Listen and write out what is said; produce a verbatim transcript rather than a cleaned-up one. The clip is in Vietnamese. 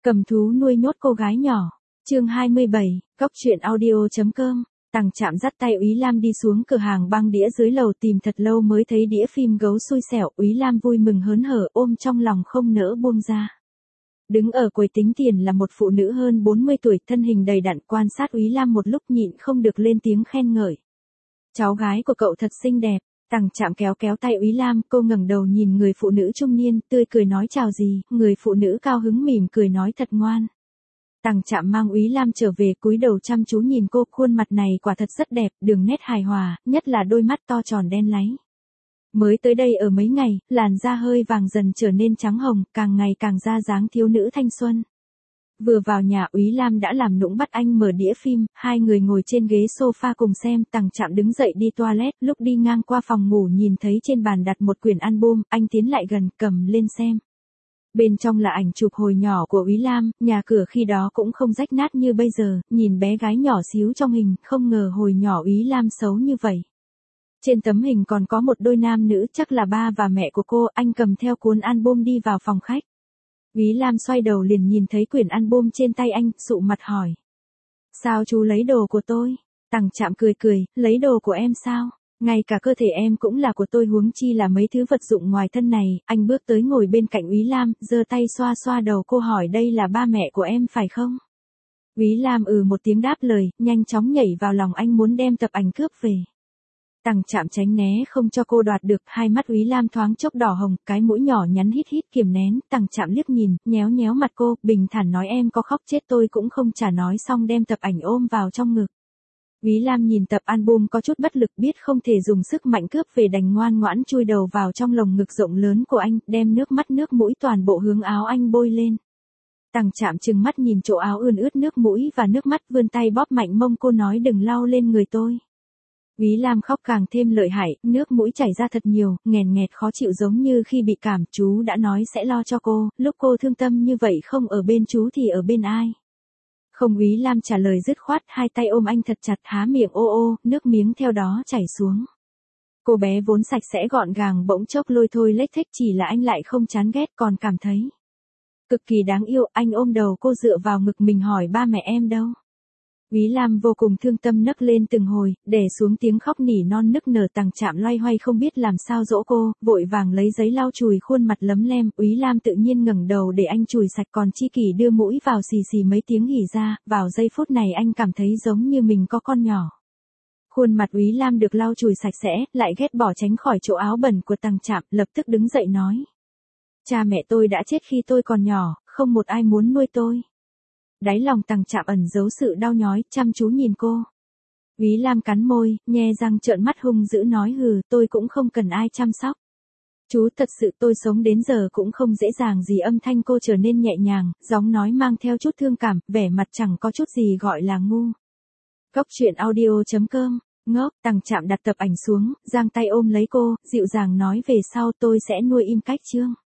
Cầm thú nuôi nhốt cô gái nhỏ. Chương hai mươi bảy, Cóc truyện audio chấm com. Tằng Trạm dắt tay Úy Lam đi xuống cửa hàng băng đĩa dưới lầu tìm thật lâu mới thấy đĩa phim Gấu xui xẻo. Úy Lam vui mừng hớn hở ôm trong lòng không nỡ buông ra. Đứng ở quầy tính tiền là một phụ nữ hơn bốn mươi tuổi, thân hình đầy đặn, quan sát Úy Lam một lúc nhịn không được lên tiếng khen ngợi. Cháu gái của cậu thật xinh đẹp. Tằng Trạm kéo kéo tay Úy Lam, cô ngẩng đầu nhìn người phụ nữ trung niên, tươi cười nói chào gì, người phụ nữ cao hứng mỉm cười nói thật ngoan. Tằng Trạm mang Úy Lam trở về, cúi đầu chăm chú nhìn cô, khuôn mặt này quả thật rất đẹp, đường nét hài hòa, nhất là đôi mắt to tròn đen láy. Mới tới đây ở mấy ngày, làn da hơi vàng dần trở nên trắng hồng, càng ngày càng ra dáng thiếu nữ thanh xuân. Vừa vào nhà, Úy Lam đã làm nũng bắt anh mở đĩa phim, hai người ngồi trên ghế sofa cùng xem. Tằng Trạm đứng dậy đi toilet, lúc đi ngang qua phòng ngủ nhìn thấy trên bàn đặt một quyển album, anh tiến lại gần cầm lên xem. Bên trong là ảnh chụp hồi nhỏ của Úy Lam, nhà cửa khi đó cũng không rách nát như bây giờ, nhìn bé gái nhỏ xíu trong hình, không ngờ hồi nhỏ Úy Lam xấu như vậy. Trên tấm hình còn có một đôi nam nữ, chắc là ba và mẹ của cô. Anh cầm theo cuốn album đi vào phòng khách. Úy Lam xoay đầu liền nhìn thấy quyển album trên tay anh, sụ mặt hỏi. Sao chú lấy đồ của tôi? Tằng Trạm cười cười, lấy đồ của em sao? Ngay cả cơ thể em cũng là của tôi, huống chi là mấy thứ vật dụng ngoài thân này. Anh bước tới ngồi bên cạnh Úy Lam, giơ tay xoa xoa đầu cô, hỏi đây là ba mẹ của em phải không? Úy Lam ừ một tiếng đáp lời, nhanh chóng nhảy vào lòng anh muốn đem tập ảnh cướp về. Tằng Trạm tránh né không cho cô đoạt được, hai mắt Úy Lam thoáng chốc đỏ hồng, cái mũi nhỏ nhắn hít hít kiềm nén. Tằng Trạm liếc nhìn, nhéo nhéo mặt cô, bình thản nói em có khóc chết tôi cũng không trả, nói xong đem tập ảnh ôm vào trong ngực. Úy Lam nhìn tập album có chút bất lực, biết không thể dùng sức mạnh cướp về đành ngoan ngoãn chui đầu vào trong lồng ngực rộng lớn của anh, đem nước mắt nước mũi toàn bộ hướng áo anh bôi lên. Tằng Trạm trừng mắt nhìn chỗ áo ươn ướt nước mũi và nước mắt, vươn tay bóp mạnh mông cô nói đừng lau lên người tôi. Úy Lam khóc càng thêm lợi hại, nước mũi chảy ra thật nhiều, nghèn nghẹt khó chịu giống như khi bị cảm. Chú đã nói sẽ lo cho cô, lúc cô thương tâm như vậy không ở bên chú thì ở bên ai? Không, Úy Lam trả lời dứt khoát, hai tay ôm anh thật chặt, há miệng ô ô, nước miếng theo đó chảy xuống. Cô bé vốn sạch sẽ gọn gàng bỗng chốc lôi thôi lếch thếch, chỉ là anh lại không chán ghét còn cảm thấy cực kỳ đáng yêu. Anh ôm đầu cô dựa vào ngực mình hỏi ba mẹ em đâu? Úy Lam vô cùng thương tâm nấc lên từng hồi, để xuống tiếng khóc nỉ non nức nở. Tằng Trạm loay hoay không biết làm sao dỗ cô, vội vàng lấy giấy lau chùi khuôn mặt lấm lem. Úy Lam tự nhiên ngẩng đầu để anh chùi sạch, còn Chi Kỷ đưa mũi vào xì xì mấy tiếng hỉ ra. Vào giây phút này anh cảm thấy giống như mình có con nhỏ. Khuôn mặt Úy Lam được lau chùi sạch sẽ, lại ghét bỏ tránh khỏi chỗ áo bẩn của Tằng Trạm, lập tức đứng dậy nói. Cha mẹ tôi đã chết khi tôi còn nhỏ, không một ai muốn nuôi tôi. Đáy lòng Tằng Trạm ẩn giấu sự đau nhói, chăm chú nhìn cô. Úy Lam cắn môi, nhe răng trợn mắt hung dữ nói hừ, tôi cũng không cần ai chăm sóc. Chú thật sự tôi sống đến giờ cũng không dễ dàng gì. Âm thanh cô trở nên nhẹ nhàng, giọng nói mang theo chút thương cảm, vẻ mặt chẳng có chút gì gọi là ngu. Cóc truyện audio chấm com, ngốc. Tằng Trạm đặt tập ảnh xuống, giang tay ôm lấy cô, dịu dàng nói về sau tôi sẽ nuôi im cách Trương.